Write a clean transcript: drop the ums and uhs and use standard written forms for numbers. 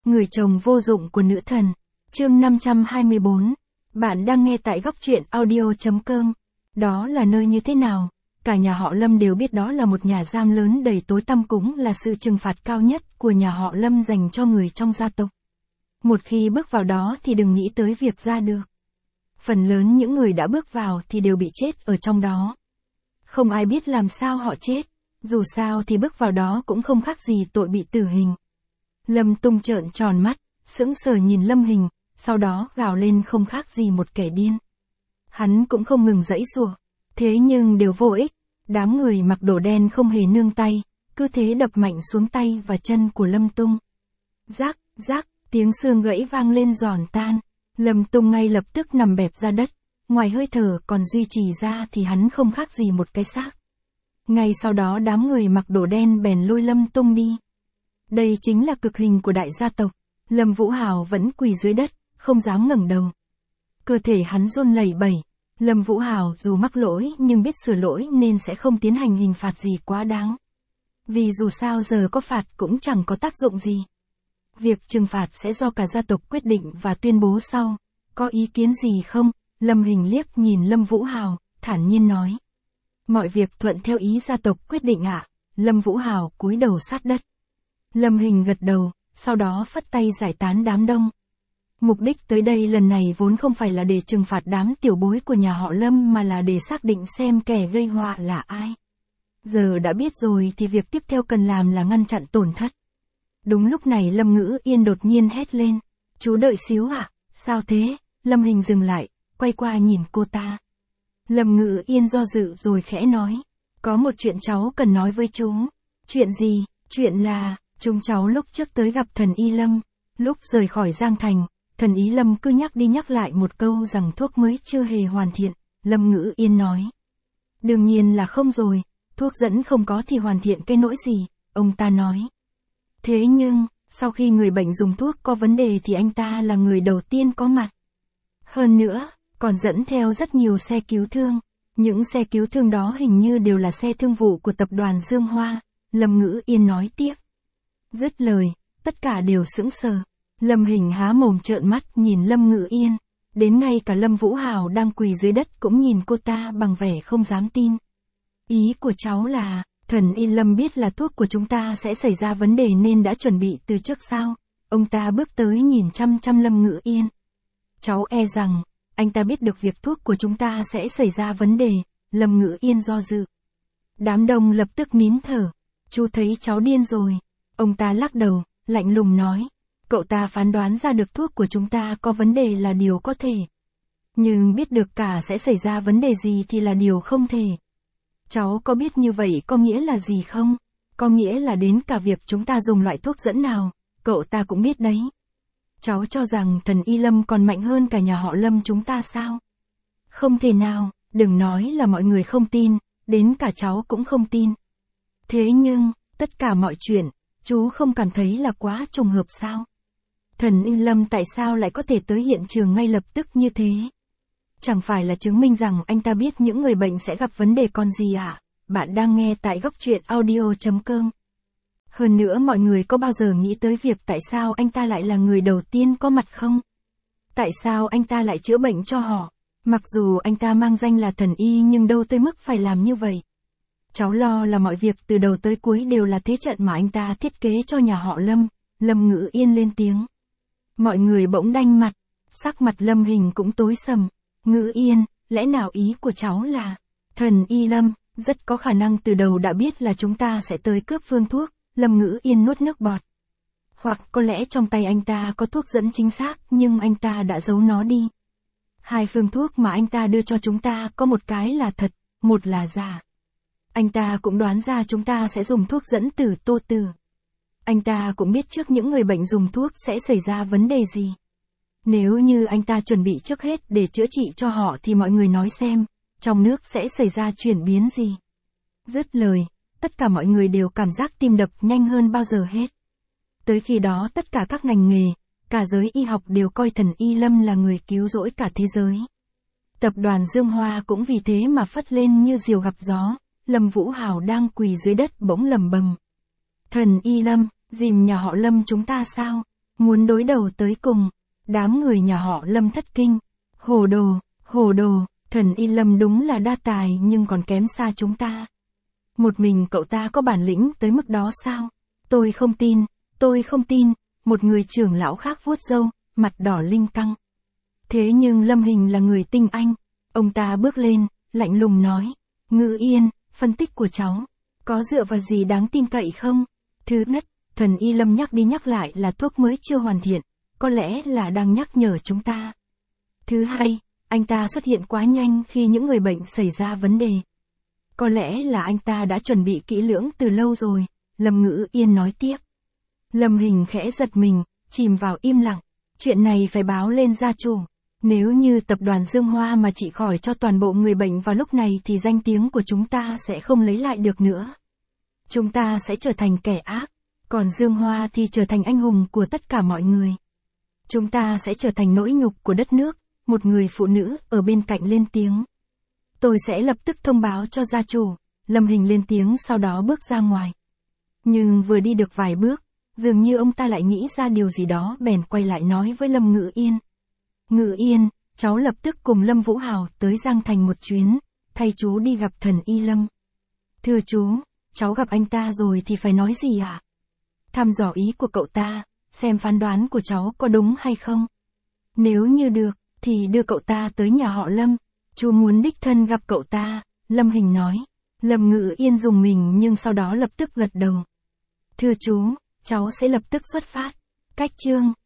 Người chồng vô dụng của nữ thần. Chương 524. Bạn đang nghe tại góc truyện audio.com. Đó là nơi như thế nào? Cả nhà họ Lâm đều biết đó là một nhà giam lớn đầy tối tăm, cũng là sự trừng phạt cao nhất của nhà họ Lâm dành cho người trong gia tộc. Một khi bước vào đó thì đừng nghĩ tới việc ra được. Phần lớn những người đã bước vào thì đều bị chết ở trong đó. Không ai biết làm sao họ chết. Dù sao thì bước vào đó cũng không khác gì tội bị tử hình. Lâm Tung trợn tròn mắt, sững sờ nhìn Lâm Hình, sau đó gào lên không khác gì một kẻ điên. Hắn cũng không ngừng giãy giụa, thế nhưng đều vô ích. Đám người mặc đồ đen không hề nương tay, cứ thế đập mạnh xuống tay và chân của Lâm Tung. Rác, rác, tiếng xương gãy vang lên giòn tan. Lâm Tung ngay lập tức nằm bẹp ra đất, ngoài hơi thở còn duy trì ra thì hắn không khác gì một cái xác. Ngay sau đó đám người mặc đồ đen bèn lôi Lâm Tung đi. Đây chính là cực hình của đại gia tộc. Lâm Vũ Hào vẫn quỳ dưới đất, không dám ngẩng đầu. Cơ thể hắn run lẩy bẩy. Lâm Vũ Hào dù mắc lỗi nhưng biết sửa lỗi nên sẽ không tiến hành hình phạt gì quá đáng. Vì dù sao giờ có phạt cũng chẳng có tác dụng gì. Việc trừng phạt sẽ do cả gia tộc quyết định và tuyên bố sau. Có ý kiến gì không? Lâm Hình liếc nhìn Lâm Vũ Hào, thản nhiên nói. Mọi việc thuận theo ý gia tộc quyết định ạ. Lâm Vũ Hào cúi đầu sát đất. Lâm Hình gật đầu, sau đó phất tay giải tán đám đông. Mục đích tới đây lần này vốn không phải là để trừng phạt đám tiểu bối của nhà họ Lâm mà là để xác định xem kẻ gây họa là ai. Giờ đã biết rồi thì việc tiếp theo cần làm là ngăn chặn tổn thất. Đúng lúc này Lâm Ngữ Yên đột nhiên hét lên. Chú đợi xíu ạ, sao thế? Lâm Hình dừng lại, quay qua nhìn cô ta. Lâm Ngữ Yên do dự rồi khẽ nói. Có một chuyện cháu cần nói với chú. Chuyện gì? Chuyện là, chúng cháu lúc trước tới gặp thần Y Lâm. Lúc rời khỏi Giang Thành, thần Y Lâm cứ nhắc đi nhắc lại một câu rằng thuốc mới chưa hề hoàn thiện. Lâm Ngữ Yên nói. Đương nhiên là không rồi, thuốc dẫn không có thì hoàn thiện cái nỗi gì, ông ta nói. Thế nhưng, sau khi người bệnh dùng thuốc có vấn đề thì anh ta là người đầu tiên có mặt. Hơn nữa, còn dẫn theo rất nhiều xe cứu thương. Những xe cứu thương đó hình như đều là xe thương vụ của tập đoàn Dương Hoa. Lâm Ngữ Yên nói tiếp. Dứt lời, tất cả đều sững sờ. Lâm Hình há mồm trợn mắt nhìn Lâm Ngữ Yên. Đến ngay cả Lâm Vũ Hào đang quỳ dưới đất cũng nhìn cô ta bằng vẻ không dám tin. Ý của cháu là, thần Y Lâm biết là thuốc của chúng ta sẽ xảy ra vấn đề nên đã chuẩn bị từ trước sao? Ông ta bước tới nhìn chăm chăm Lâm Ngữ Yên. Cháu e rằng, anh ta biết được việc thuốc của chúng ta sẽ xảy ra vấn đề. Lâm Ngữ Yên do dự. Đám đông lập tức nín thở. Chú thấy cháu điên rồi. Ông ta lắc đầu, lạnh lùng nói. Cậu ta phán đoán ra được thuốc của chúng ta có vấn đề là điều có thể. Nhưng biết được cả sẽ xảy ra vấn đề gì thì là điều không thể. Cháu có biết như vậy có nghĩa là gì không? Có nghĩa là đến cả việc chúng ta dùng loại thuốc dẫn nào, cậu ta cũng biết đấy. Cháu cho rằng thần Y Lâm còn mạnh hơn cả nhà họ Lâm chúng ta sao? Không thể nào, đừng nói là mọi người không tin, đến cả cháu cũng không tin. Thế nhưng, tất cả mọi chuyện, chú không cảm thấy là quá trùng hợp sao? Thần Y Lâm tại sao lại có thể tới hiện trường ngay lập tức như thế? Chẳng phải là chứng minh rằng anh ta biết những người bệnh sẽ gặp vấn đề con gì à? Bạn đang nghe tại góc truyện audio.com. Hơn nữa mọi người có bao giờ nghĩ tới việc tại sao anh ta lại là người đầu tiên có mặt không? Tại sao anh ta lại chữa bệnh cho họ? Mặc dù anh ta mang danh là thần y nhưng đâu tới mức phải làm như vậy. Cháu lo là mọi việc từ đầu tới cuối đều là thế trận mà anh ta thiết kế cho nhà họ Lâm. Lâm Ngữ Yên lên tiếng. Mọi người bỗng đanh mặt, sắc mặt Lâm Hình cũng tối sầm. Ngữ Yên, lẽ nào ý của cháu là, thần Y Lâm, rất có khả năng từ đầu đã biết là chúng ta sẽ tới cướp phương thuốc. Lâm Ngữ Yên nuốt nước bọt. Hoặc có lẽ trong tay anh ta có thuốc dẫn chính xác nhưng anh ta đã giấu nó đi. Hai phương thuốc mà anh ta đưa cho chúng ta có một cái là thật, một là giả. Anh ta cũng đoán ra chúng ta sẽ dùng thuốc dẫn từ Tô Tử. Anh ta cũng biết trước những người bệnh dùng thuốc sẽ xảy ra vấn đề gì. Nếu như anh ta chuẩn bị trước hết để chữa trị cho họ thì mọi người nói xem, trong nước sẽ xảy ra chuyển biến gì. Dứt lời, tất cả mọi người đều cảm giác tim đập nhanh hơn bao giờ hết. Tới khi đó tất cả các ngành nghề, cả giới y học đều coi thần Y Lâm là người cứu rỗi cả thế giới. Tập đoàn Dương Hoa cũng vì thế mà phất lên như diều gặp gió. Lâm Vũ Hào đang quỳ dưới đất bỗng lẩm bẩm. Thần Y Lâm, dìm nhà họ Lâm chúng ta sao? muốn đối đầu tới cùng. Đám người nhà họ Lâm thất kinh. Hồ đồ, thần Y Lâm đúng là đa tài nhưng còn kém xa chúng ta. Một mình cậu ta có bản lĩnh tới mức đó sao? Tôi không tin, một người trưởng lão khác vuốt râu, mặt đỏ linh căng. Thế nhưng Lâm Hình là người tinh anh, ông ta bước lên, lạnh lùng nói, Ngự Yên, phân tích của cháu, có dựa vào gì đáng tin cậy không? Thứ nhất, thần Y Lâm nhắc đi nhắc lại là thuốc mới chưa hoàn thiện, có lẽ là đang nhắc nhở chúng ta. Thứ hai, anh ta xuất hiện quá nhanh khi những người bệnh xảy ra vấn đề. Có lẽ là anh ta đã chuẩn bị kỹ lưỡng từ lâu rồi, Lâm Ngữ Yên nói tiếp. Lâm Hình khẽ giật mình, chìm vào im lặng, chuyện này phải báo lên gia chủ. Nếu như tập đoàn Dương Hoa mà trị khỏi cho toàn bộ người bệnh vào lúc này thì danh tiếng của chúng ta sẽ không lấy lại được nữa. Chúng ta sẽ trở thành kẻ ác, còn Dương Hoa thì trở thành anh hùng của tất cả mọi người. Chúng ta sẽ trở thành nỗi nhục của đất nước, một người phụ nữ ở bên cạnh lên tiếng. Tôi sẽ lập tức thông báo cho gia chủ, Lâm Hình lên tiếng sau đó bước ra ngoài. Nhưng vừa đi được vài bước, dường như ông ta lại nghĩ ra điều gì đó bèn quay lại nói với Lâm Ngự Yên. Ngự Yên, cháu lập tức cùng Lâm Vũ Hào tới Giang Thành một chuyến, thay chú đi gặp thần Y Lâm. Thưa chú, cháu gặp anh ta rồi thì phải nói gì ạ? Thăm dò ý của cậu ta, xem phán đoán của cháu có đúng hay không. Nếu như được, thì đưa cậu ta tới nhà họ Lâm. Chú muốn đích thân gặp cậu ta, Lâm Hình nói. Lâm Ngự Yên rùng mình nhưng sau đó lập tức gật đầu. Thưa chú, cháu sẽ lập tức xuất phát. Cách chương